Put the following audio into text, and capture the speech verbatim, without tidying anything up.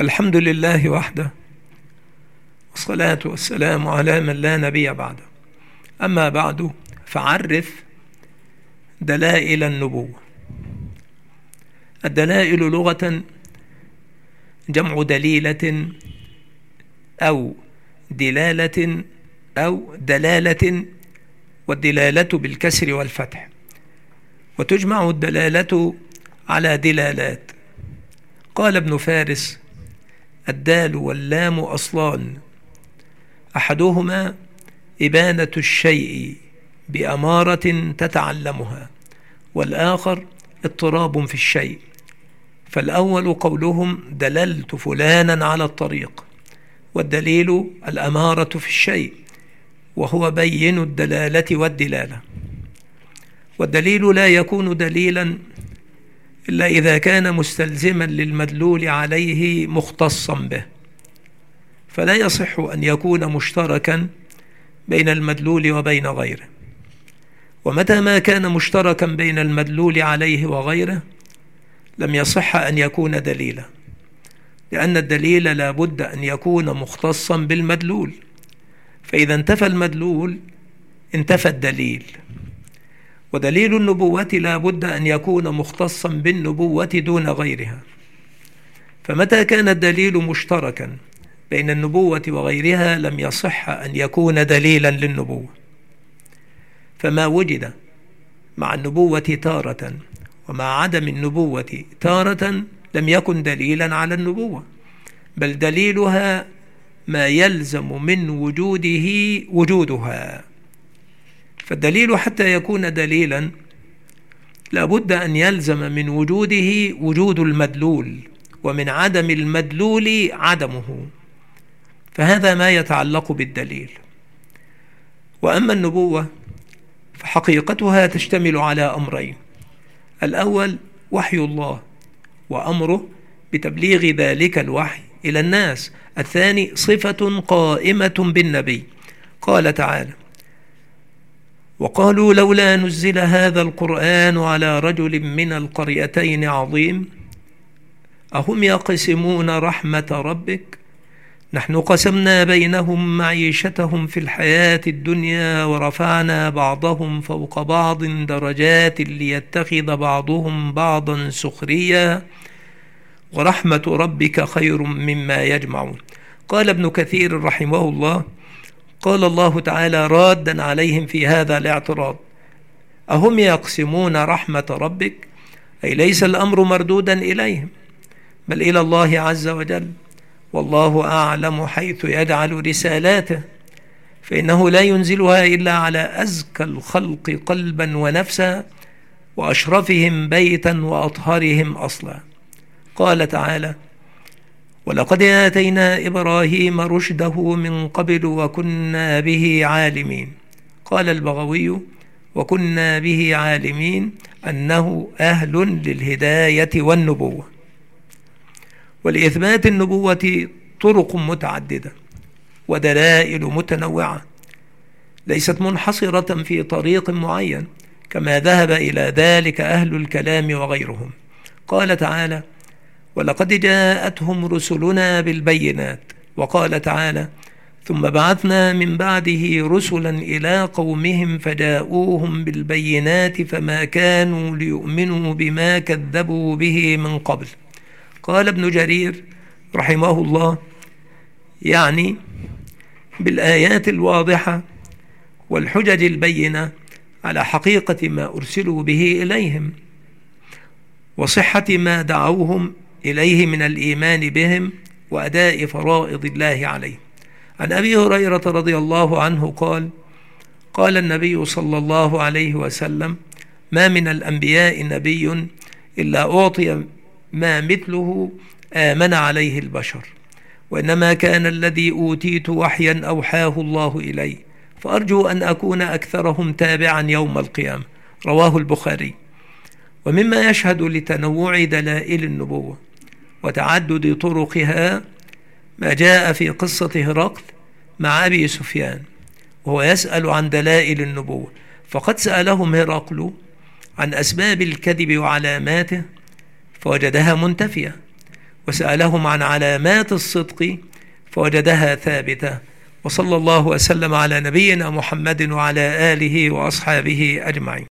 الحمد لله وحده، والصلاة والسلام على من لا نبي بعده. أما بعد، فعرف دلائل النبوة. الدلائل لغة جمع دليلة أو دلالة أو دلالة، والدلالة بالكسر والفتح، وتجمع الدلالة على دلالات. قال ابن فارس: الدال واللام أصلان، أحدهما إبانة الشيء بأمارة تتعلمها، والآخر اضطراب في الشيء. فالأول قولهم: دللت فلانا على الطريق، والدليل الأمارة في الشيء، وهو بين الدلالة والدلالة. والدليل لا يكون دليلا إلا إذا كان مستلزما للمدلول عليه مختصا به، فلا يصح أن يكون مشتركا بين المدلول وبين غيره. ومتى ما كان مشتركا بين المدلول عليه وغيره لم يصح أن يكون دليلا، لأن الدليل لا بد أن يكون مختصا بالمدلول، فإذا انتفى المدلول انتفى الدليل. ودليل النبوة لا بد أن يكون مختصا بالنبوة دون غيرها، فمتى كان الدليل مشتركا بين النبوة وغيرها لم يصح أن يكون دليلا للنبوة. فما وجد مع النبوة تارة ومع عدم النبوة تارة لم يكن دليلا على النبوة، بل دليلها ما يلزم من وجوده وجودها. فالدليل حتى يكون دليلا لا بد أن يلزم من وجوده وجود المدلول، ومن عدم المدلول عدمه، فهذا ما يتعلق بالدليل. وأما النبوة فحقيقتها تشتمل على أمرين: الأول وحي الله وأمره بتبليغ ذلك الوحي إلى الناس، الثاني صفة قائمة بالنبي. قال تعالى: وقالوا لولا نزل هذا القرآن على رجل من القريتين عظيم أهم يقسمون رحمة ربك نحن قسمنا بينهم معيشتهم في الحياة الدنيا ورفعنا بعضهم فوق بعض درجات ليتخذ بعضهم بعضا سخريا ورحمة ربك خير مما يجمعون. قال ابن كثير رحمه الله: قال الله تعالى رادا عليهم في هذا الاعتراض: أهم يقسمون رحمة ربك؟ أي ليس الأمر مردودا إليهم بل إلى الله عز وجل، والله أعلم حيث يجعل رسالاته، فإنه لا ينزلها إلا على أزكى الخلق قلبا ونفسا وأشرفهم بيتا وأطهرهم أصلا. قال تعالى: ولقد آتينا إبراهيم رشده من قبل وكنا به عالمين. قال البغوي: وكنا به عالمين أنه أهل للهداية والنبوة. ولإثبات النبوة طرق متعددة ودلائل متنوعة، ليست منحصرة في طريق معين كما ذهب إلى ذلك أهل الكلام وغيرهم. قال تعالى: ولقد جاءتهم رسلنا بالبينات. وقال تعالى: ثم بعثنا من بعده رسلا إلى قومهم فجاءوهم بالبينات فما كانوا ليؤمنوا بما كذبوا به من قبل. قال ابن جرير رحمه الله: يعني بالآيات الواضحة والحجج البينة على حقيقة ما أرسلوا به إليهم وصحة ما دعوهم إليه من الإيمان بهم وأداء فرائض الله عليهم. عن أبي هريرة رضي الله عنه قال: قال النبي صلى الله عليه وسلم: ما من الأنبياء نبي إلا أعطي ما مثله آمن عليه البشر، وإنما كان الذي أوتيت وحيا أوحاه الله إلي، فأرجو أن أكون أكثرهم تابعا يوم القيامة. رواه البخاري. ومما يشهد لتنوع دلائل النبوة وتعدد طرقها ما جاء في قصة هرقل مع أبي سفيان وهو يسأل عن دلائل النبوة، فقد سألهم هرقل عن أسباب الكذب وعلاماته فوجدها منتفية، وسألهم عن علامات الصدق فوجدها ثابتة. وصلى الله وسلم على نبينا محمد وعلى آله وأصحابه أجمعين.